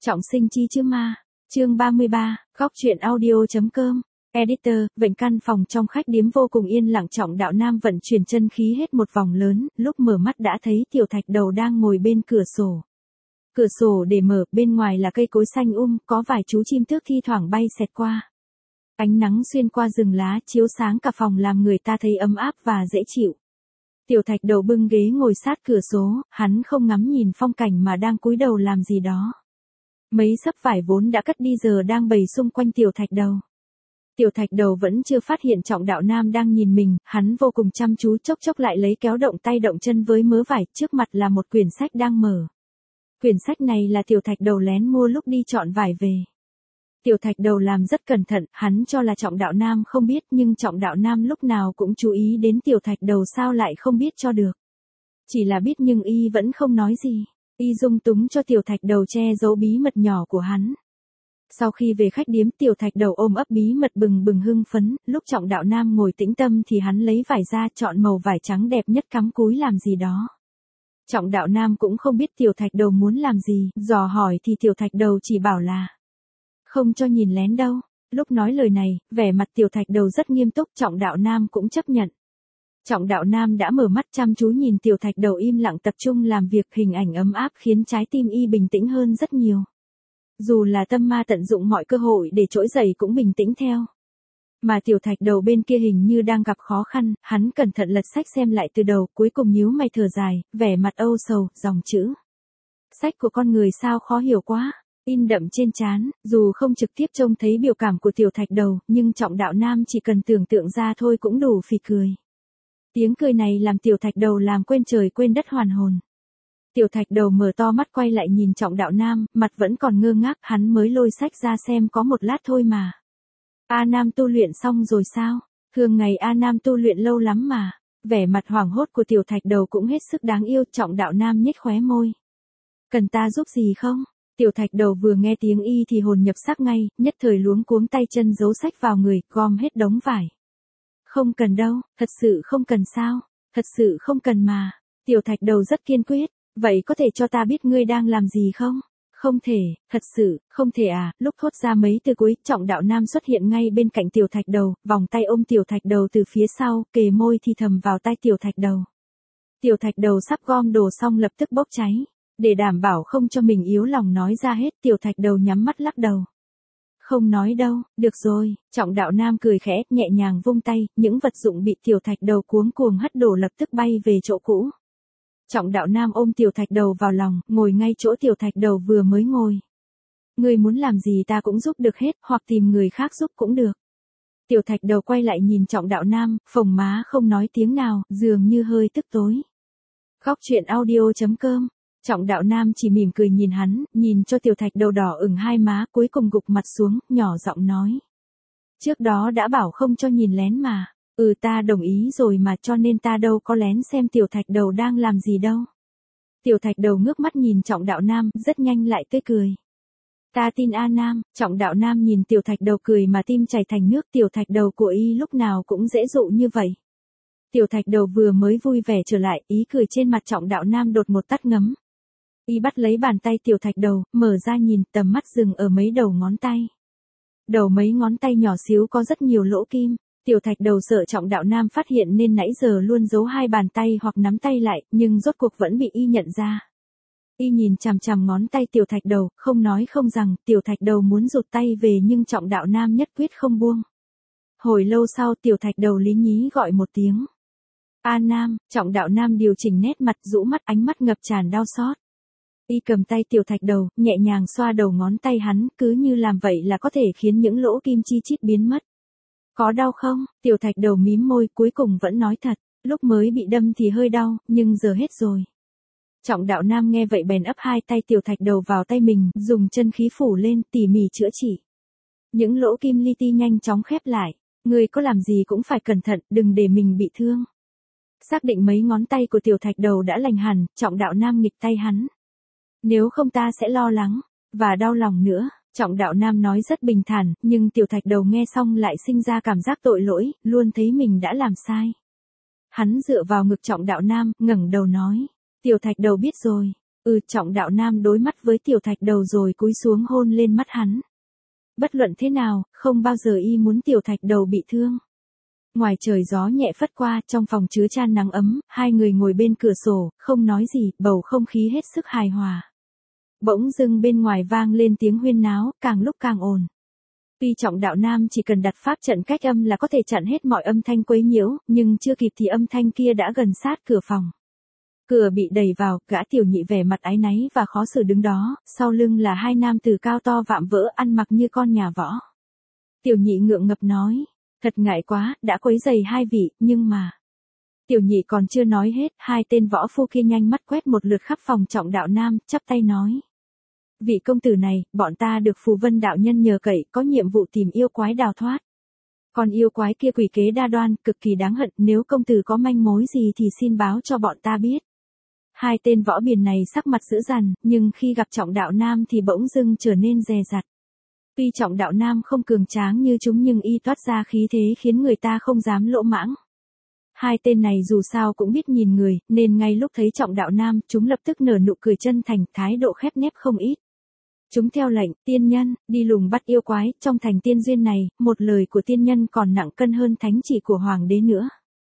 Trọng sinh chi chứ ma. Chương 33, góc truyện audio.com. Editor, vệnh căn phòng trong khách điếm vô cùng yên lặng. Trọng Đạo Nam vận chuyển chân khí hết một vòng lớn, lúc mở mắt đã thấy Tiểu Thạch Đầu đang ngồi bên cửa sổ. Cửa sổ để mở, bên ngoài là cây cối xanh có vài chú chim tước thi thoảng bay xẹt qua. Ánh nắng xuyên qua rừng lá chiếu sáng cả phòng làm người ta thấy ấm áp và dễ chịu. Tiểu Thạch Đầu bưng ghế ngồi sát cửa sổ, hắn không ngắm nhìn phong cảnh mà đang cúi đầu làm gì đó. Mấy xấp vải vốn đã cất đi giờ đang bày xung quanh Tiểu Thạch Đầu. Tiểu Thạch Đầu vẫn chưa phát hiện Trọng Đạo Nam đang nhìn mình, hắn vô cùng chăm chú chốc chốc lại lấy kéo động tay động chân với mớ vải, trước mặt là một quyển sách đang mở. Quyển sách này là Tiểu Thạch Đầu lén mua lúc đi chọn vải về. Tiểu Thạch Đầu làm rất cẩn thận, hắn cho là Trọng Đạo Nam không biết nhưng Trọng Đạo Nam lúc nào cũng chú ý đến Tiểu Thạch Đầu sao lại không biết cho được. Chỉ là biết nhưng y vẫn không nói gì. Y dung túng cho Tiểu Thạch Đầu che giấu bí mật nhỏ của hắn. Sau khi về khách điếm Tiểu Thạch Đầu ôm ấp bí mật bừng bừng hưng phấn, lúc Trọng Đạo Nam ngồi tĩnh tâm thì hắn lấy vải ra chọn màu vải trắng đẹp nhất cắm cúi làm gì đó. Trọng Đạo Nam cũng không biết Tiểu Thạch Đầu muốn làm gì, dò hỏi thì Tiểu Thạch Đầu chỉ bảo là không cho nhìn lén đâu. Lúc nói lời này, vẻ mặt Tiểu Thạch Đầu rất nghiêm túc, Trọng Đạo Nam cũng chấp nhận. Trọng Đạo Nam đã mở mắt chăm chú nhìn Tiểu Thạch Đầu im lặng tập trung làm việc, hình ảnh ấm áp khiến trái tim y bình tĩnh hơn rất nhiều. Dù là tâm ma tận dụng mọi cơ hội để trỗi dậy cũng bình tĩnh theo. Mà Tiểu Thạch Đầu bên kia hình như đang gặp khó khăn, hắn cẩn thận lật sách xem lại từ đầu, cuối cùng nhíu mày thở dài, vẻ mặt âu sầu, dòng chữ. Sách của con người sao khó hiểu quá, in đậm trên trán, dù không trực tiếp trông thấy biểu cảm của Tiểu Thạch Đầu, nhưng Trọng Đạo Nam chỉ cần tưởng tượng ra thôi cũng đủ phì cười. Tiếng cười này làm Tiểu Thạch Đầu làm quên trời quên đất hoàn hồn. Tiểu Thạch Đầu mở to mắt quay lại nhìn Trọng Đạo Nam, mặt vẫn còn ngơ ngác, hắn mới lôi sách ra xem có một lát thôi mà. A Nam tu luyện xong rồi sao? Thường ngày A Nam tu luyện lâu lắm mà. Vẻ mặt hoảng hốt của Tiểu Thạch Đầu cũng hết sức đáng yêu, Trọng Đạo Nam nhếch khóe môi. Cần ta giúp gì không? Tiểu Thạch Đầu vừa nghe tiếng y thì hồn nhập xác ngay, nhất thời luống cuống tay chân giấu sách vào người, gom hết đống vải. Không cần đâu, thật sự không cần sao? Thật sự không cần mà. Tiểu Thạch Đầu rất kiên quyết, vậy có thể cho ta biết ngươi đang làm gì không? Không thể, thật sự, không thể à. Lúc thốt ra mấy từ cuối, Trọng Đạo Nam xuất hiện ngay bên cạnh Tiểu Thạch Đầu, vòng tay ôm Tiểu Thạch Đầu từ phía sau, kề môi thì thầm vào tai Tiểu Thạch Đầu. Tiểu Thạch Đầu sắp gom đồ xong lập tức bốc cháy. Để đảm bảo không cho mình yếu lòng nói ra hết, Tiểu Thạch Đầu nhắm mắt lắc đầu. Không nói đâu, được rồi. Trọng Đạo Nam cười khẽ, nhẹ nhàng vung tay, những vật dụng bị Tiểu Thạch Đầu cuống cuồng hất đổ lập tức bay về chỗ cũ. Trọng Đạo Nam ôm Tiểu Thạch Đầu vào lòng, ngồi ngay chỗ Tiểu Thạch Đầu vừa mới ngồi. Ngươi muốn làm gì ta cũng giúp được hết, hoặc tìm người khác giúp cũng được. Tiểu Thạch Đầu quay lại nhìn Trọng Đạo Nam, phồng má không nói tiếng nào, dường như hơi tức tối. Góc truyện audio.com. Trọng Đạo Nam chỉ mỉm cười nhìn hắn, nhìn cho Tiểu Thạch Đầu đỏ ửng hai má, cuối cùng gục mặt xuống, nhỏ giọng nói. Trước đó đã bảo không cho nhìn lén mà. Ta đồng ý rồi mà, cho nên ta đâu có lén xem Tiểu Thạch Đầu đang làm gì đâu. Tiểu Thạch Đầu ngước mắt nhìn Trọng Đạo Nam, rất nhanh lại tươi cười. Ta tin A Nam. Trọng Đạo Nam nhìn Tiểu Thạch Đầu cười mà tim chảy thành nước, Tiểu Thạch Đầu của y lúc nào cũng dễ dụ như vậy. Tiểu Thạch Đầu vừa mới vui vẻ trở lại, ý cười trên mặt Trọng Đạo Nam đột một tắt ngấm. Y bắt lấy bàn tay Tiểu Thạch Đầu, mở ra nhìn, tầm mắt dừng ở mấy đầu ngón tay. Đầu mấy ngón tay nhỏ xíu có rất nhiều lỗ kim. Tiểu Thạch Đầu sợ Trọng Đạo Nam phát hiện nên nãy giờ luôn giấu hai bàn tay hoặc nắm tay lại, nhưng rốt cuộc vẫn bị y nhận ra. Y nhìn chằm chằm ngón tay Tiểu Thạch Đầu, không nói không rằng, Tiểu Thạch Đầu muốn rụt tay về nhưng Trọng Đạo Nam nhất quyết không buông. Hồi lâu sau Tiểu Thạch Đầu lý nhí gọi một tiếng. A Nam. Trọng Đạo Nam điều chỉnh nét mặt, rũ mắt, ánh mắt ngập tràn đau xót. Y cầm tay Tiểu Thạch Đầu, nhẹ nhàng xoa đầu ngón tay hắn, cứ như làm vậy là có thể khiến những lỗ kim chi chít biến mất. Có đau không? Tiểu Thạch Đầu mím môi, cuối cùng vẫn nói thật. Lúc mới bị đâm thì hơi đau, nhưng giờ hết rồi. Trọng Đạo Nam nghe vậy bèn ấp hai tay Tiểu Thạch Đầu vào tay mình, dùng chân khí phủ lên, tỉ mỉ chữa trị. Những lỗ kim li ti nhanh chóng khép lại. Người có làm gì cũng phải cẩn thận, đừng để mình bị thương. Xác định mấy ngón tay của Tiểu Thạch Đầu đã lành hẳn, Trọng Đạo Nam nghịch tay hắn. Nếu không ta sẽ lo lắng, và đau lòng nữa. Trọng Đạo Nam nói rất bình thản, nhưng Tiểu Thạch Đầu nghe xong lại sinh ra cảm giác tội lỗi, luôn thấy mình đã làm sai. Hắn dựa vào ngực Trọng Đạo Nam, ngẩng đầu nói. Tiểu Thạch Đầu biết rồi. Trọng đạo nam đối mắt với tiểu thạch đầu rồi cúi xuống hôn lên mắt hắn. Bất luận thế nào, không bao giờ y muốn tiểu thạch đầu bị thương. Ngoài trời gió nhẹ phất qua, trong phòng chứa chan nắng ấm, hai người ngồi bên cửa sổ, không nói gì, bầu không khí hết sức hài hòa. Bỗng dưng bên ngoài vang lên tiếng huyên náo, càng lúc càng ồn. Tuy Trọng đạo nam chỉ cần đặt pháp trận cách âm là có thể chặn hết mọi âm thanh quấy nhiễu, nhưng chưa kịp thì âm thanh kia đã gần sát cửa phòng. Cửa bị đẩy vào, gã tiểu nhị vẻ mặt áy náy và khó xử đứng đó, sau lưng là hai nam tử cao to vạm vỡ ăn mặc như con nhà võ. Tiểu nhị ngượng ngập nói, thật ngại quá, đã quấy rầy hai vị, nhưng mà... Tiểu nhị còn chưa nói hết, hai tên võ phu kia nhanh mắt quét một lượt khắp phòng Trọng đạo nam, chắp tay nói. Vị công tử này, bọn ta được Phù Vân đạo nhân nhờ cậy, có nhiệm vụ tìm yêu quái đào thoát. Còn yêu quái kia quỷ kế đa đoan, cực kỳ đáng hận, nếu công tử có manh mối gì thì xin báo cho bọn ta biết. Hai tên võ biền này sắc mặt dữ dằn, nhưng khi gặp Trọng đạo nam thì bỗng dưng trở nên dè dặt. Tuy Trọng đạo nam không cường tráng như chúng nhưng y toát ra khí thế khiến người ta không dám lỗ mãng. Hai tên này dù sao cũng biết nhìn người, nên ngay lúc thấy Trọng đạo nam, chúng lập tức nở nụ cười chân thành, thái độ khép nép không ít. Chúng theo lệnh, tiên nhân, đi lùng bắt yêu quái, trong thành tiên duyên này, một lời của tiên nhân còn nặng cân hơn thánh chỉ của hoàng đế nữa.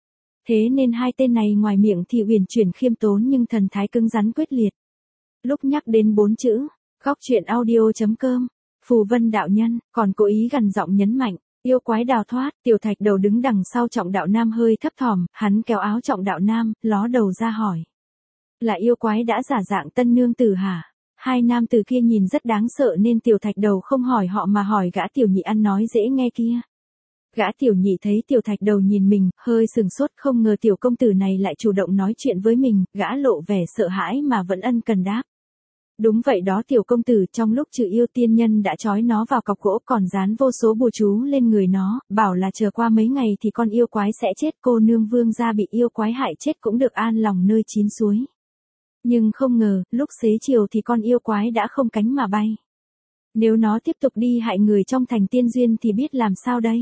Thế nên hai tên này ngoài miệng thì uyển chuyển khiêm tốn nhưng thần thái cứng rắn quyết liệt. Lúc nhắc đến 4 chữ, góc truyện audio.com, Phù Vân đạo nhân, còn cố ý gằn giọng nhấn mạnh, yêu quái đào thoát, tiểu thạch đầu đứng đằng sau Trọng đạo nam hơi thấp thỏm, hắn kéo áo Trọng đạo nam, ló đầu ra hỏi. Là yêu quái đã giả dạng tân nương tử hả? Hai nam tử kia nhìn rất đáng sợ nên tiểu thạch đầu không hỏi họ mà hỏi gã tiểu nhị ăn nói dễ nghe kia. Gã tiểu nhị thấy tiểu thạch đầu nhìn mình, hơi sừng sốt không ngờ tiểu công tử này lại chủ động nói chuyện với mình, gã lộ vẻ sợ hãi mà vẫn ân cần đáp. Đúng vậy đó tiểu công tử, trong lúc trừ yêu tiên nhân đã trói nó vào cọc gỗ còn dán vô số bùa chú lên người nó, bảo là chờ qua mấy ngày thì con yêu quái sẽ chết, cô nương vương gia bị yêu quái hại chết cũng được an lòng nơi chín suối. Nhưng không ngờ, lúc xế chiều thì con yêu quái đã không cánh mà bay. Nếu nó tiếp tục đi hại người trong thành tiên duyên thì biết làm sao đây?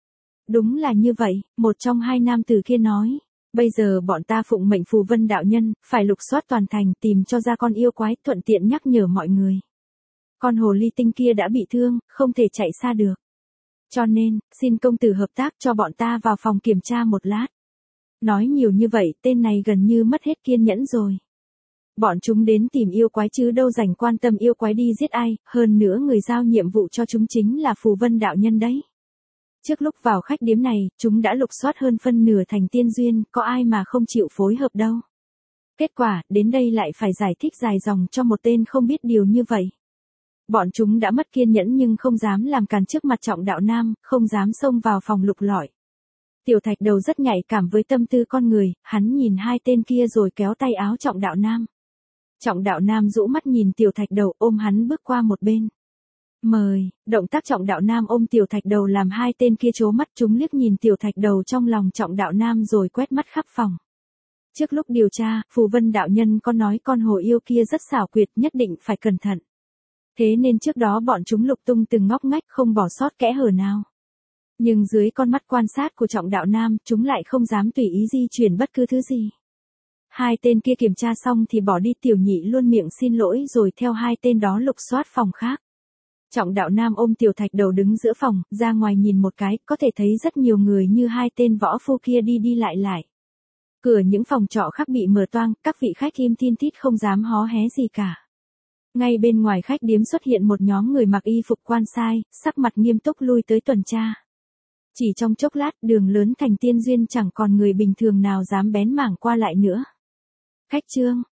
Đúng là như vậy, một trong hai nam tử kia nói. Bây giờ bọn ta phụng mệnh Phù Vân đạo nhân, phải lục soát toàn thành tìm cho ra con yêu quái, thuận tiện nhắc nhở mọi người. Con hồ ly tinh kia đã bị thương, không thể chạy xa được. Cho nên, xin công tử hợp tác cho bọn ta vào phòng kiểm tra một lát. Nói nhiều như vậy, tên này gần như mất hết kiên nhẫn rồi. Bọn chúng đến tìm yêu quái chứ đâu rảnh quan tâm yêu quái đi giết ai, hơn nữa người giao nhiệm vụ cho chúng chính là Phù Vân đạo nhân đấy. Trước lúc vào khách điếm này, chúng đã lục soát hơn phân nửa thành tiên duyên, có ai mà không chịu phối hợp đâu. Kết quả, đến đây lại phải giải thích dài dòng cho một tên không biết điều như vậy. Bọn chúng đã mất kiên nhẫn nhưng không dám làm càn trước mặt Trọng đạo nam, không dám xông vào phòng lục lọi. Tiểu thạch đầu rất nhạy cảm với tâm tư con người, hắn nhìn hai tên kia rồi kéo tay áo Trọng đạo nam. Trọng đạo nam rũ mắt nhìn tiểu thạch đầu ôm hắn bước qua một bên. Mời, động tác Trọng đạo nam ôm tiểu thạch đầu làm hai tên kia trố mắt, chúng liếc nhìn tiểu thạch đầu trong lòng Trọng đạo nam rồi quét mắt khắp phòng. Trước lúc điều tra, Phù Vân đạo nhân có nói con hồ yêu kia rất xảo quyệt, nhất định phải cẩn thận. Thế nên trước đó bọn chúng lục tung từng ngóc ngách không bỏ sót kẽ hở nào. Nhưng dưới con mắt quan sát của Trọng đạo nam, chúng lại không dám tùy ý di chuyển bất cứ thứ gì. Hai tên kia kiểm tra xong thì bỏ đi, tiểu nhị luôn miệng xin lỗi rồi theo hai tên đó lục soát phòng khác. Trọng đạo nam ôm tiểu thạch đầu đứng giữa phòng, ra ngoài nhìn một cái, có thể thấy rất nhiều người như hai tên võ phu kia đi đi lại lại. Cửa những phòng trọ khác bị mở toang, các vị khách im thin thít không dám hó hé gì cả. Ngay bên ngoài khách điếm xuất hiện một nhóm người mặc y phục quan sai, sắc mặt nghiêm túc lui tới tuần tra. Chỉ trong chốc lát, đường lớn thành tiên duyên chẳng còn người bình thường nào dám bén mảng qua lại nữa. Khách trương,